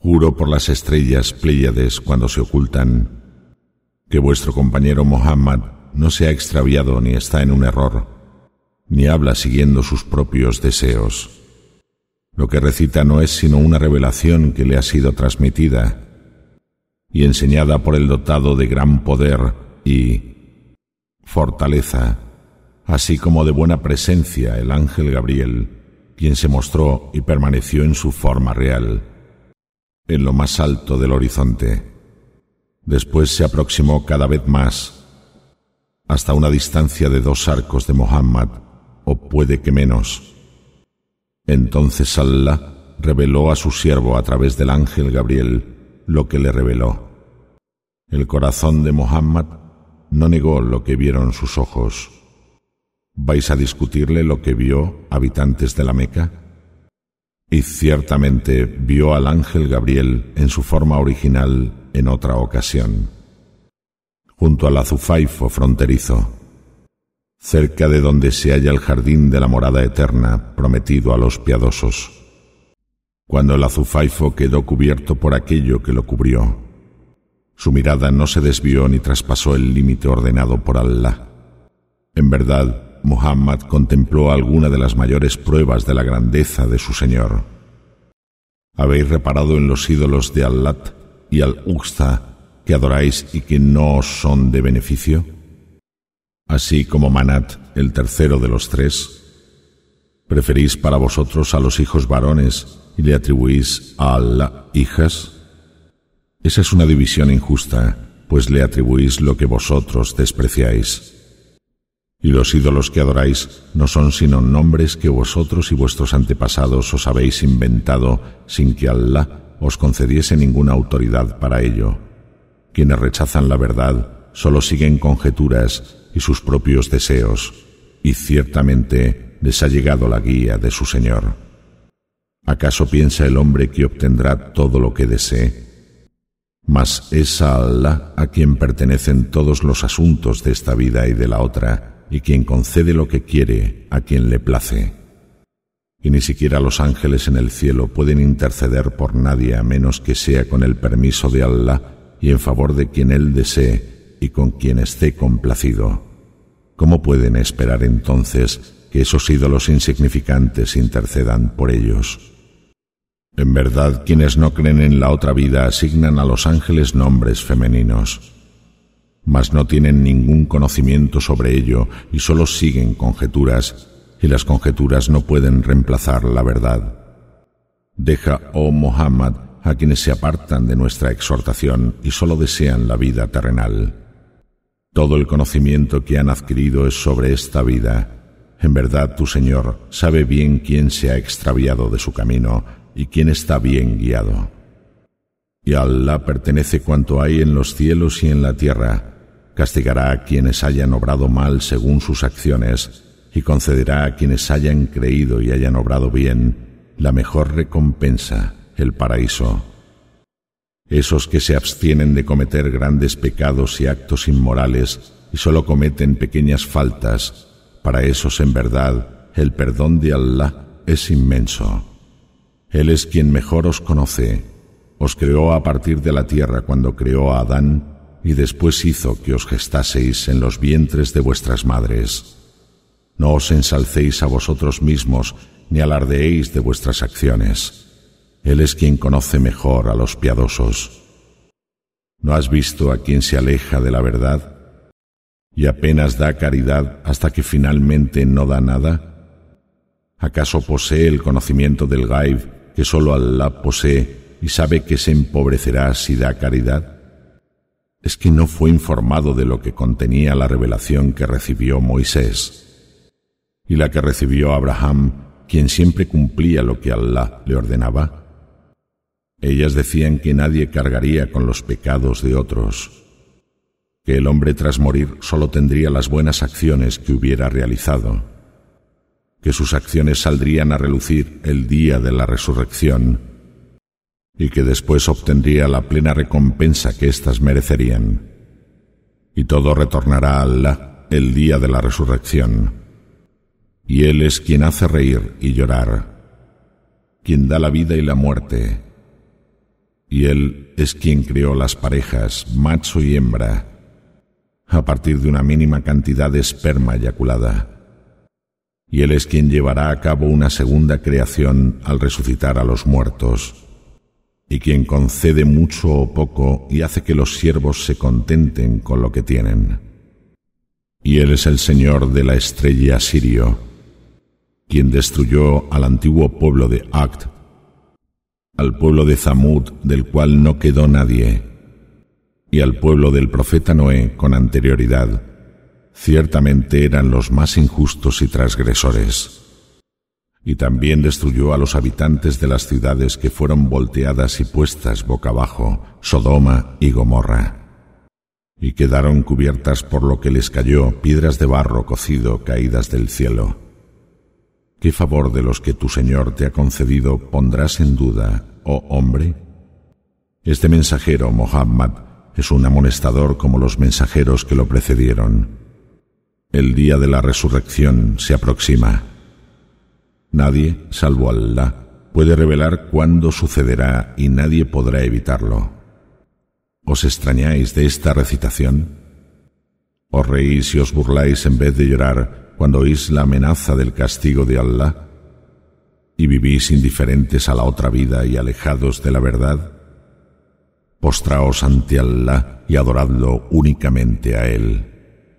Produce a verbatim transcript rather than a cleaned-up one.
Juro por las estrellas Pléyades cuando se ocultan, que vuestro compañero Muhammad no se ha extraviado ni está en un error, ni habla siguiendo sus propios deseos. Lo que recita no es sino una revelación que le ha sido transmitida y enseñada por el dotado de gran poder y fortaleza, así como de buena presencia el ángel Gabriel, quien se mostró y permaneció en su forma real, en lo más alto del horizonte. Después se aproximó cada vez más, hasta una distancia de dos arcos de Muhammad, o puede que menos. Entonces Allah reveló a su siervo a través del ángel Gabriel lo que le reveló. El corazón de Muhammad no negó lo que vieron sus ojos. ¿Vais a discutirle lo que vio, habitantes de la Meca? Y ciertamente vio al ángel Gabriel en su forma original en otra ocasión, junto al Azufaifo fronterizo, cerca de donde se halla el jardín de la morada eterna prometido a los piadosos, cuando el Azufaifo quedó cubierto por aquello que lo cubrió. Su mirada no se desvió ni traspasó el límite ordenado por Allah. En verdad, Muhammad contempló alguna de las mayores pruebas de la grandeza de su Señor. ¿Habéis reparado en los ídolos de Al-Lat y Al-Uzza que adoráis y que no os son de beneficio? Así como Manat, el tercero de los tres. ¿Preferís para vosotros a los hijos varones y le atribuís a Allah hijas? Esa es una división injusta, pues le atribuís lo que vosotros despreciáis. Y los ídolos que adoráis no son sino nombres que vosotros y vuestros antepasados os habéis inventado sin que Allah os concediese ninguna autoridad para ello. Quienes rechazan la verdad solo siguen conjeturas y sus propios deseos, y ciertamente les ha llegado la guía de su Señor. ¿Acaso piensa el hombre que obtendrá todo lo que desee? Mas es a Allah a quien pertenecen todos los asuntos de esta vida y de la otra, y quien concede lo que quiere a quien le place. Y ni siquiera los ángeles en el cielo pueden interceder por nadie a menos que sea con el permiso de Allah y en favor de quien él desee y con quien esté complacido. ¿Cómo pueden esperar entonces que esos ídolos insignificantes intercedan por ellos? En verdad, quienes no creen en la otra vida asignan a los ángeles nombres femeninos, mas no tienen ningún conocimiento sobre ello y solo siguen conjeturas, y las conjeturas no pueden reemplazar la verdad. Deja, oh Muhammad, a quienes se apartan de nuestra exhortación y solo desean la vida terrenal. Todo el conocimiento que han adquirido es sobre esta vida. En verdad, tu Señor sabe bien quién se ha extraviado de su camino y quién está bien guiado. Y a Allah pertenece cuanto hay en los cielos y en la tierra. Castigará a quienes hayan obrado mal según sus acciones y concederá a quienes hayan creído y hayan obrado bien la mejor recompensa, el paraíso. Esos que se abstienen de cometer grandes pecados y actos inmorales y solo cometen pequeñas faltas, para esos en verdad el perdón de Allah es inmenso. Él es quien mejor os conoce. Os creó a partir de la tierra cuando creó a Adán y después hizo que os gestaseis en los vientres de vuestras madres. No os ensalcéis a vosotros mismos ni alardeéis de vuestras acciones. Él es quien conoce mejor a los piadosos. ¿No has visto a quien se aleja de la verdad y apenas da caridad hasta que finalmente no da nada? ¿Acaso posee el conocimiento del Gaib que solo Allah posee y sabe que se empobrecerá si da caridad? ¿Es que no fue informado de lo que contenía la revelación que recibió Moisés y la que recibió Abraham, quien siempre cumplía lo que Allah le ordenaba? Ellas decían que nadie cargaría con los pecados de otros, que el hombre tras morir solo tendría las buenas acciones que hubiera realizado, que sus acciones saldrían a relucir el día de la resurrección y que después obtendría la plena recompensa que éstas merecerían. Y todo retornará a Allah el día de la resurrección. Y Él es quien hace reír y llorar, quien da la vida y la muerte, y Él es quien creó las parejas, macho y hembra, a partir de una mínima cantidad de esperma eyaculada. Y Él es quien llevará a cabo una segunda creación al resucitar a los muertos, y quien concede mucho o poco y hace que los siervos se contenten con lo que tienen. Y Él es el Señor de la estrella Sirio, quien destruyó al antiguo pueblo de Ad, al pueblo de Zamud, del cual no quedó nadie, y al pueblo del profeta Noé con anterioridad. Ciertamente eran los más injustos y transgresores. Y también destruyó a los habitantes de las ciudades que fueron volteadas y puestas boca abajo, Sodoma y Gomorra. Y quedaron cubiertas por lo que les cayó, piedras de barro cocido caídas del cielo. ¿Qué favor de los que tu Señor te ha concedido pondrás en duda, oh hombre? Este mensajero, Muhammad, es un amonestador como los mensajeros que lo precedieron. El día de la resurrección se aproxima. Nadie, salvo Allah, puede revelar cuándo sucederá y nadie podrá evitarlo. ¿Os extrañáis de esta recitación? ¿Os reís y os burláis en vez de llorar cuando oís la amenaza del castigo de Allah? ¿Y vivís indiferentes a la otra vida y alejados de la verdad? Postraos ante Allah y adoradlo únicamente a Él.